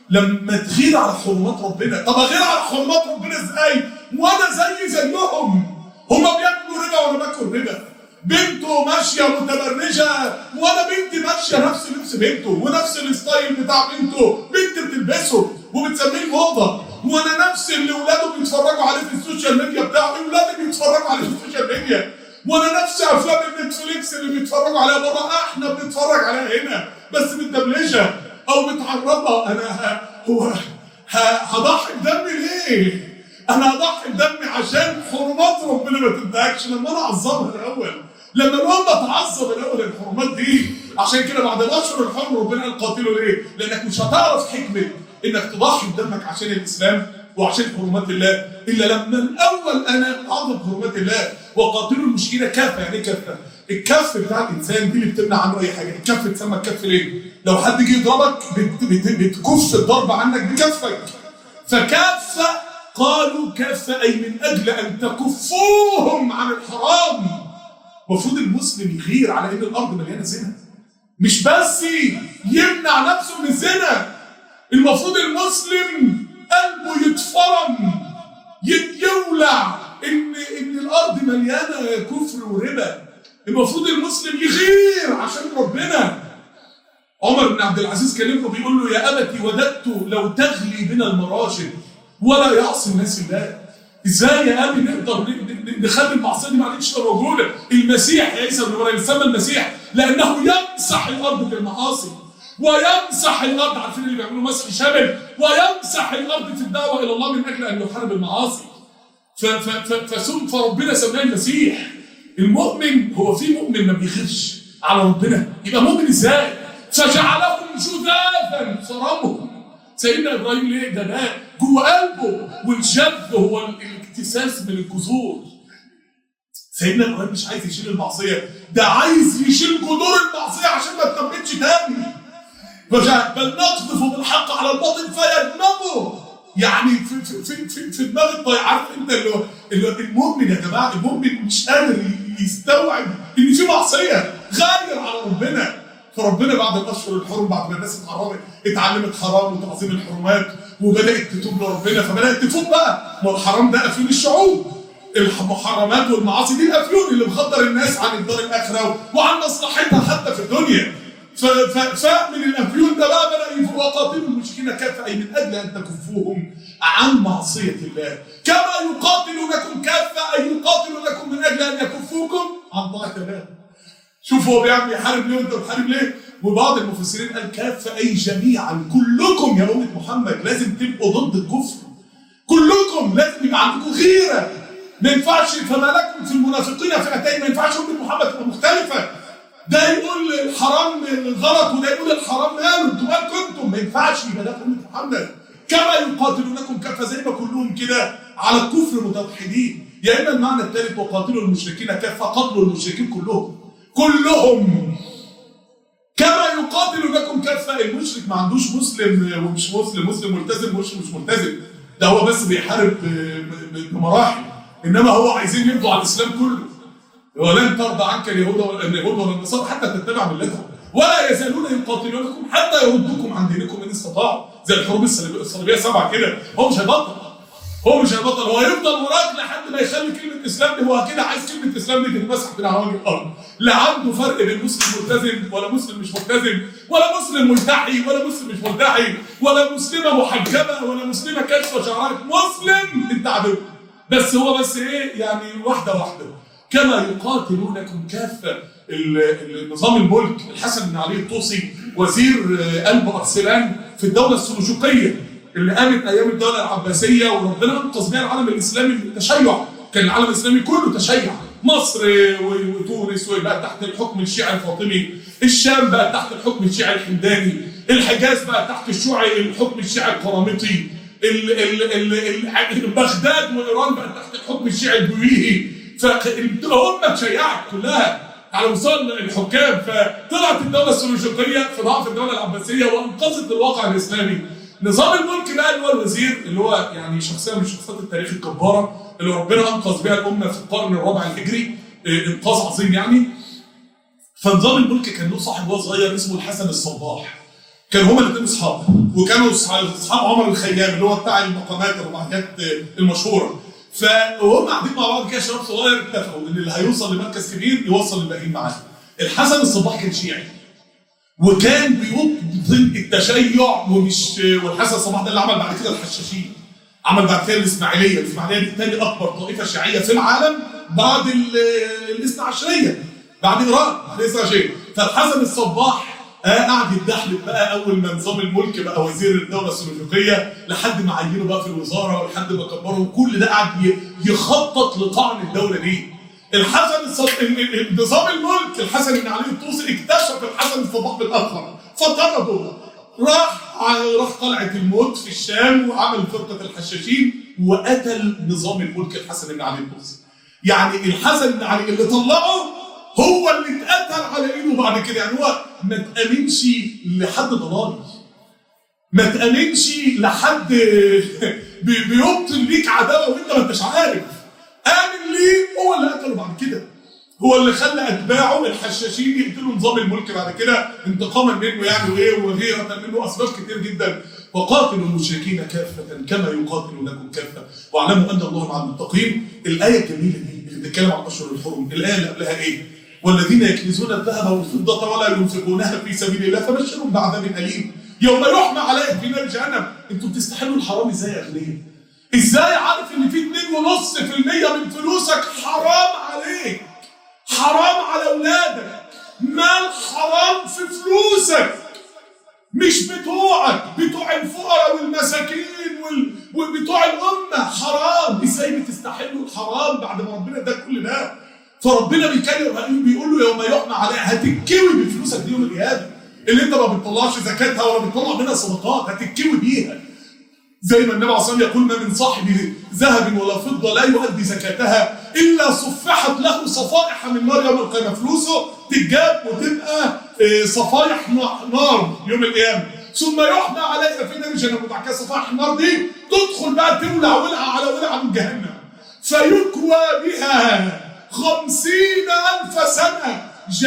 لما تغير على حرمات ربنا. طب اغير على حرمات ربنا ازاي وانا زيهم؟ هما بياكلوا ربا وانا باكل ربا، بنته ماشيه متبرجه وانا بنتي ماشيه نفس لبس بنته ونفس الستايل بتاع بنته، بنت بتلبسه وبتسميه موضه، وانا نفس اللي اولاده بيتفرجوا عليه في السوشيال ميديا بتاعه اولادي بيتفرجوا عليه في السوشيال ميديا، وانا نفس افلام النتفليكس اللي بيتفرجوا عليها بره احنا بنتفرج عليها هنا بس متدبلجه او متعرضه. انا هضحي بدمي ليه؟ انا هضحي بدمي عشان حرمات ربنا ما تنتهكش لما انا اعظمها الاول، لما الامه تعظم الاول الحرمات دي. عشان كده بعد الاشهر الحرم ربنا قال قاتلوا ليه؟ لانك مش هتعرف حكمه انك تضحي بدمك عشان الاسلام وعشان حرمات الله الا لما الاول انا اعظم حرمات الله. وقاتلوا المشركين كافه. يعني ايه كافه؟ الكف بتاع الانسان دي اللي بتمنع عنه اي حاجه. الكف اتسمى الكف ليه؟ لو حد جه يضربك بتكف الضرب عنك بكفك. فكف قالوا كف اي من اجل ان تكفوهم عن الحرام. المفروض المسلم يغير على ان الارض مليانه زنا، مش بس يمنع نفسه من الزنا. المفروض المسلم قلبه يتفرم يولع ان الارض مليانه كفر وربا. المفروض المسلم يغير عشان ربنا. عمر بن عبد العزيز كلمه بيقول له يا ابتي وددت لو تغلي بنا المراشد ولا يعصي الناس الله. ازاي يا ابي نقدر نخلي المعصيه دي ما عادتش موجوده؟ المسيح يا عيسى ابن مريم سمى المسيح لانه يمسح الارض بالمعاصي ويمسح الارض، عارفين اللي بيعملوا مسح شامل، ويمسح الارض في الدعوه الى الله من اجل ان يحارب المعاصي. فربنا سماه المسيح. المؤمن هو في مؤمن ما بيخش على ربنا يبقى مؤمن ازاي؟ فجعلهم جذاذا صرمهم. سيدنا ابراهيم ليه؟ ده جوه قلبه، والجذب هو الاكتساس من الجذور. سيدنا ابراهيم مش عايز يشيل المعصيه، ده عايز يشيل جذور المعصيه عشان ما تكملش تاني. بل نقذف بالحق على الباطل فيدمغه. يعني في دماغ الضياع. عارف انت اللي المؤمن يا جماعه، المؤمن مش قادر يستوعب ان في معصيه، غير على ربنا. فربنا بعد الاشهر الحرم، بعد ما الناس اتعلمت حرام وتعظيم الحرمات وبدات تتوب لربنا، فبدات تفوق بقى. ما الحرام ده افيون الشعوب، المحرمات والمعاصي دي الافيون اللي مخدر الناس عن الدار الاخره وعن مصلحتها حتى في الدنيا. فمن الافيون ده بقى بدا يفوق. وقاتلوا المشركين كافه اي من اجل ان تكفوهم عن معصيه الله كما يقاتلونكم كافه اي يقاتلونكم من اجل ان يكفوكم عن طاعه الله. شوف هو بيعمل يحارب ليه وانت بتحارب ليه؟ وبعض المفسرين قال كافه اي جميعا، كلكم يا امه محمد لازم تبقوا ضد الكفر، كلكم لازم يبقى عندكم غيره. ما ينفعش. فما لكم في المنافقين فئتين، ما ينفعش امه محمد تبقى مختلفه، ده يقول الحرام غلط وده يقول الحرام ماله، انتوا مال كنتم. ما ينفعش يبقى ده امه محمد. كما يقاتلونكم كافه، زي ما كلهم كده على الكفر متوحدين. يا اما المعنى الثالث وقاتلوا المشركين كافه، قتلوا المشركين كلهم كما يقاتلونكم كافه. المشرك ما عندوش مسلم ومش مسلم، مسلم ملتزم ومش ملتزم، ده هو بس بيحارب بمراحل، انما هو عايزين يمضوا على الاسلام كله. ولن ترضى عنك اليهود ولا النصارى حتى تتبع ملتهم ولا يزالون يقاتلونكم حتى يردوكم عن دينكم ان استطاعوا. زي الحروب الصليبيه 7 كده. هو مش هيبطل، هو يفضل وراك لحد ما يخلي كلمه اسلام دي. هو كده عايز كلمه اسلام دي تتمسح من على وجه الارض. لا عنده فرق بين مسلم ملتزم ولا مسلم مش ملتزم، ولا مسلم ملتحي ولا مسلم مش ملتحي، ولا مسلمه محجبه ولا مسلمه كاشفه شعرها. مسلم انت عدو، بس هو بس ايه يعني واحده واحده. كما يقاتلونكم كافه. النظام الملك الحسن بن علي الطوسي وزير قلب ارسلان في الدوله السلجوقيه اللي قامت ايام الدوله العباسيه، وربنا انقذ بها العالم الاسلامي من التشيع. كان العالم الاسلامي كله تشيع، مصر وتونس وبقى تحت الحكم الشيعي الفاطمي، الشام بقى تحت الحكم الشيعي الحمداني، الحجاز بقى تحت الحكم الشيعي القرامطي، بغداد وايران بقى تحت الحكم الشيعي البويهي. فالامه تشيعت كلها على مستوى الحكام. فطلعت الدوله السلجوقيه في ضعف الدوله العباسيه وانقذت الواقع الاسلامي. نظام الملك بقى اللي هو الوزير، اللي هو يعني شخصيه من شخصيات التاريخ الجباره اللي ربنا انقذ بها الامه في القرن الرابع الهجري انقاذ عظيم يعني. فنظام الملك كان له صاحب وهو صغير اسمه الحسن الصباح. كانوا هما الاثنين اصحاب، وكانوا اصحاب عمر الخيام اللي هو بتاع المقامات الرباعيات المشهوره. فهم قاعدين مع بعض كده شباب صغير، اتفقوا ان اللي هيوصل لمركز كبير يوصل الباقيين معاه. الحسن الصباح كان شيعي وكان بيبطل التشيع، والحسن الصباح ده اللي عمل بعد كده الحشاشين، عمل بعد كده الاسماعيليه دي ثاني اكبر طائفه شيعيه في العالم بعد الاثنا عشريه، بعد ايران، بعد الاثنا عشريه. فالحسن الصباح قعد يتدحلب بقى اول ما نظام الملك بقى وزير الدوله السلجوقيه، لحد ما عينه بقى في الوزاره ولحد ما كبره، وكل ده قعد يخطط لطعن الدوله دي. نظام الملك الحسن بن علي الطوسي اكتشف الحسن الصباح متاخر فطرده، راح قلعه الموت في الشام وعمل فرقه الحشاشين وقتل نظام الملك الحسن بن علي الطوسي. يعني الحسن بن علي اللي طلعه هو اللي اتقتل على ايده بعد كده. يعني هو ما تامنش لحد ضلالي، ما تامنش لحد بيبطل ليك عداوه وانت ما انتش عارف، امن ليه هو اللي قتله بعد كده، هو اللي خلى اتباعه الحشاشين يقتلوا نظام الملك بعد كده انتقاما منه يعني، وغيرة منه اسباب كتير جدا. وقاتلوا المشركين كافة كما يقاتلونكم كافة واعلموا ان الله مع المتقين. الايه الجميله دي اللي بتتكلم عن اشهر الحرم، الايه اللي قبلها ايه؟ والذين يكنزون الذهب والفضة ولا ينفقونها في سبيل الله فبشرهم بعذاب اليم يوم يحمى عليهم في نار جهنم. انتوا بتستحلوا الحرام ازاي يا اغنياء؟ ازاي عارف ان في 2.5% من فلوسك حرام عليك، حرام على اولادك، مال حرام في فلوسك مش بتوعك، بتوع الفقراء والمساكين وبتوع الامه، حرام. ازاي بتستحلوا الحرام بعد ما ربنا اداك كل ده؟ فربنا بيقول له يوم يحمى عليها، هتتكوي بفلوسك دي يوم القيامه، اللي انت ما بتطلعش زكاتها ولا بتطلع منها صدقات، هتتكوي بيها. زي ما النبي عليه الصلاه والسلام يقول: ما من صاحب ذهب ولا فضه لا يؤدي زكاتها الا صفحت له صفائح من نار يوم القيامه. فلوسه تتجاب وتبقى صفائح نار يوم القيامه، ثم يحمى عليها في نار جهنم. وبعد كده صفائح النار دي تدخل بقى تولع ولعه على ولعه من جهنم، فيكوى بها 50,000 سنه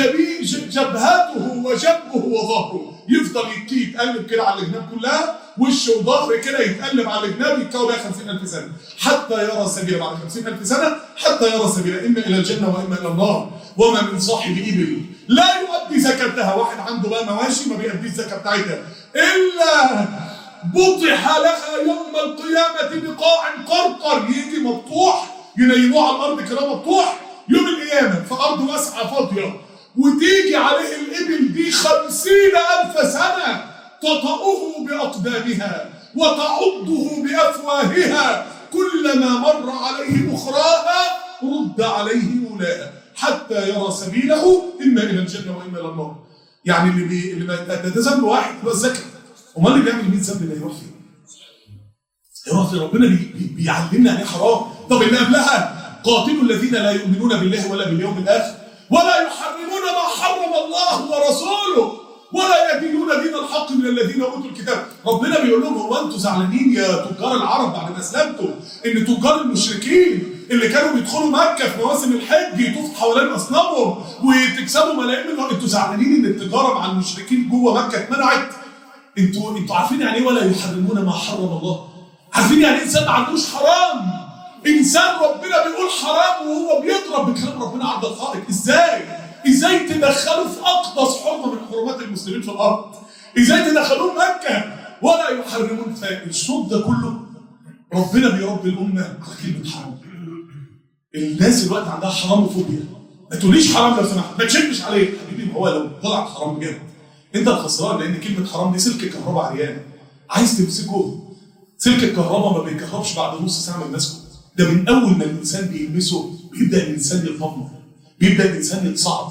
جبهته وجنبه وظهره. يفضل يتقلب كده على الجناب كلها، وشه وظهر كده يتقلب على الجناب، يتكوى بها 50,000 سنه حتى يرى سبيلا. بعد 50,000 سنه حتى يرى سبيلا، اما الى الجنه واما الى النار. وما من صاحب ابل لا يؤدي زكاتها، واحد عنده بقى مواشي ما بيأديش الزكاه بتاعتها، الا بطح لها يوم القيامه بقاع قرقر. يجي مبطوح، ينيموه على الارض كده مبطوح يوم القيامه في ارض واسعه فاضيه، وتيجي عليه الإبل دي 50,000 سنة تطأه بأقدامها وتعضه بأفواهها، كلما مر عليه أخراها رد عليه أولاها حتى يرى سبيله إما إلى الجنة وإما إلى النار. يعني اللي ده ذنب واحد هو الزكاة، أمال اللي بيعمل 100 ذنب ده يروح فين؟ يروح فين؟ ربنا بيعلمنا يعني حرام. طب اللي قبلها: قاتلوا الذين لا يؤمنون بالله ولا باليوم الآخر ولا يحرمون ما حرم الله ورسوله ولا يدينون دين الحق من الذين اوتوا الكتاب. ربنا بيقول لهم: هو انتوا زعلانين يا تجار العرب بعد ما اسلمتوا ان تجار المشركين اللي كانوا بيدخلوا مكه في مواسم الحج يطوفوا حوالين اصنامهم وتكسبوا ملايين من، انتوا زعلانين ان التجاره مع المشركين جوه مكه اتمنعت؟ انتوا عارفين يعني ايه ولا يحرمون ما حرم الله؟ عارفين يعني ايه انسان ما عندوش حرام؟ انسان ربنا بيقول حرام وهو بيضرب بكلام ربنا عند الخالق. ازاي تدخلوا في اقدس حرمه من حرمات المسلمين في الارض؟ ازاي تدخلوه مكه ولا يحرمون؟ فالصوت ده كله ربنا بيربي الامه على كلمه حرام. الناس دلوقتي عندها حرام فوبيا، ما تقوليش حرام لو سمحت، ما تشدش عليه حبيبي، ما هو لو طلع حرام بجد انت الخسران، لان كلمه حرام دي سلك كهرباء عريان عايز تمسكه. سلك الكهرباء ما بيكهربش بعد نص ساعه من ماسكه، ده من اول ما الانسان بيلمسه بيبدا الانسان يتطمن، بيبدا الانسان يتصعد.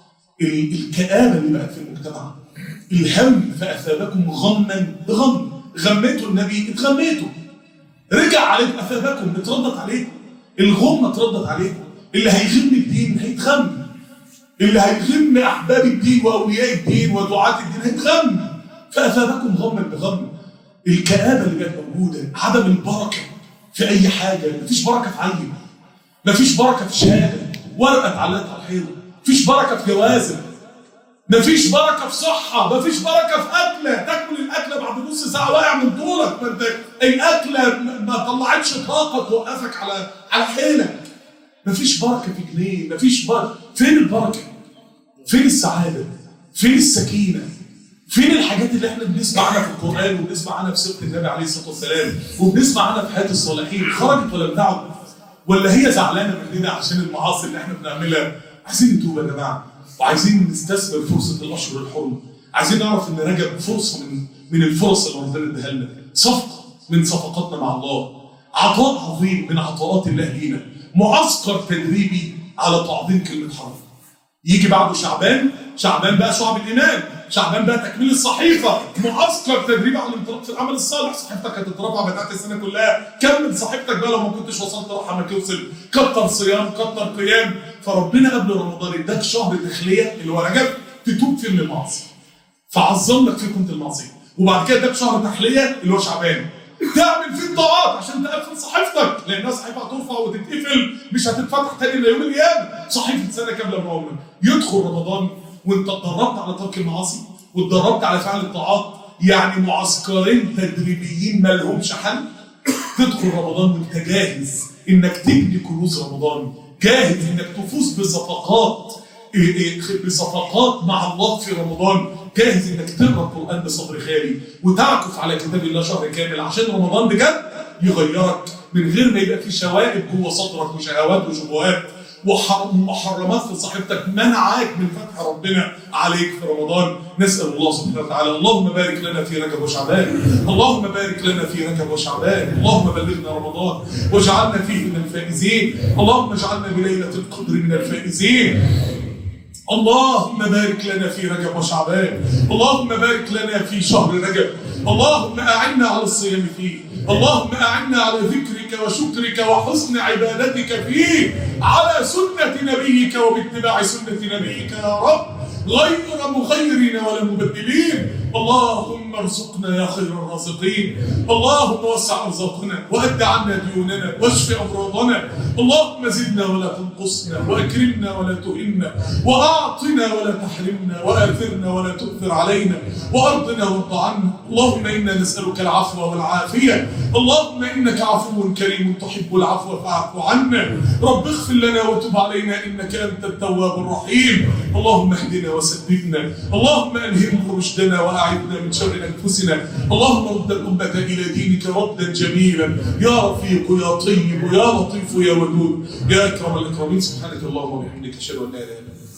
الكآبه اللي بقت في المجتمع، الهم فاثابكم غما بغم، غميتوا النبي اتغميتوا، رجع عليكم اثابكم اتردت عليكم، الغمه اتردت عليكم. اللي هيغم الدين هيتغم، اللي هيغم احباب الدين واولياء الدين ودعاة الدين هيتغم، فاثابكم غما بغم. الكآبه اللي بقت موجوده، عدم البركه في اي حاجه، مفيش بركه في عين، مفيش بركه في شهاده، ورقه اتعلقت على الحيطه، مفيش بركه في جوازه، مفيش بركه في صحه، مفيش بركه في اكله، تاكل الاكله بعد نص ساعه واقع من طولك، ما انت الاكله ما طلعتش طاقه توقفك على حيلك. مفيش بركه في جنيه، مفيش بركه. فين البركه؟ فين السعاده؟ فين السكينه؟ فين الحاجات اللي احنا بنسمع عنها في القران وبنسمع عنها في سيره النبي عليه الصلاه والسلام وبنسمع عنها في حياه الصالحين؟ خرجت ولا بتعد؟ ولا هي زعلانه مننا عشان المعاصي اللي احنا بنعملها؟ عايزين نتوب يا جماعه، وعايزين نستثمر فرصه الاشهر الحرم. عايزين نعرف ان رجب فرصه من الفرص اللي ربنا اداها لنا، صفقه من صفقاتنا مع الله، عطاء عظيم من عطاءات الله لينا، معسكر تدريبي على تعظيم كلمه حرم. يجي بعده شعبان بقى شعب الايمان، شعبان بقى تكميل الصحيفه، معسكر تدريبي على الانطلاق في العمل الصالح. صحيفتك هتترفع بتاعت السنه كلها، كمل صحيفتك بقى لو ما كنتش وصلت رحمك يوصل، كتر صيام، كتر قيام. فربنا قبل رمضان اداك شهر تخليه اللي هو رجب تتوب فيه من المعصيه، فعظم لك فيه كنت المعصيه، وبعد كده اداك شهر تحليه اللي هو شعبان تعمل فيه الطاعات عشان تقفل صحيفتك، لانها صحيفه هترفع وتتقفل مش هتتفتح تاني الا يوم القيامه. صحيفه سنه كامله من عمرك. يدخل رمضان وانت اتدربت على ترك المعاصي واتدربت على فعل الطاعات، يعني معسكرين تدريبيين ما لهمش حل. تدخل رمضان وانت جاهز انك تبني كنوز رمضان، جاهز انك تفوز بصفقات مع الله في رمضان، جاهز انك تقرا القران بصدر خالي وتعكف على كتاب الله شهر كامل عشان رمضان بجد يغيرك من غير ما يبقى في شوائب جوه صدرك وشهوات وشبهات ومحرمات في صحيفتك منعاك من فتح ربنا عليك في رمضان. نسال الله سبحانه وتعالى اللهم بارك لنا في رجب وشعبان، اللهم بارك لنا في رجب وشعبان، اللهم بلغنا رمضان واجعلنا فيه من الفائزين، اللهم اجعلنا بليله القدر من الفائزين. اللهم بارك لنا في رجب وشعبان، اللهم بارك لنا في شهر رجب، اللهم أعنا على الصيام فيه، اللهم أعنا على ذكرك وشكرك وحسن عبادتك فيه، على سنة نبيك وباتباع سنة نبيك يا رب، غير مغيرين ولا مبدلين. اللهم ارزقنا يا خير الرازقين، اللهم وسع ارزاقنا وأد عنا ديوننا واشف امراضنا، اللهم زدنا ولا تنقصنا واكرمنا ولا تهنا واعطنا ولا تحرمنا واثرنا ولا تؤثر علينا وارضنا وارض عنا. اللهم انا نسالك العفو والعافيه، اللهم انك عفو كريم تحب العفو فاعف عنا. رب اغفر لنا وتب علينا انك انت التواب الرحيم. اللهم اهدنا وسددنا، اللهم الهمنا رشدنا واعذنا من شر انفسنا، اللهم رد الامه الى دينك ردا جميلا يا رفيق يا طيب يا لطيف يا ودود يا اكرم الاكرمين. سبحانك اللهم وبحمدك اشهد ان لا اله الا انت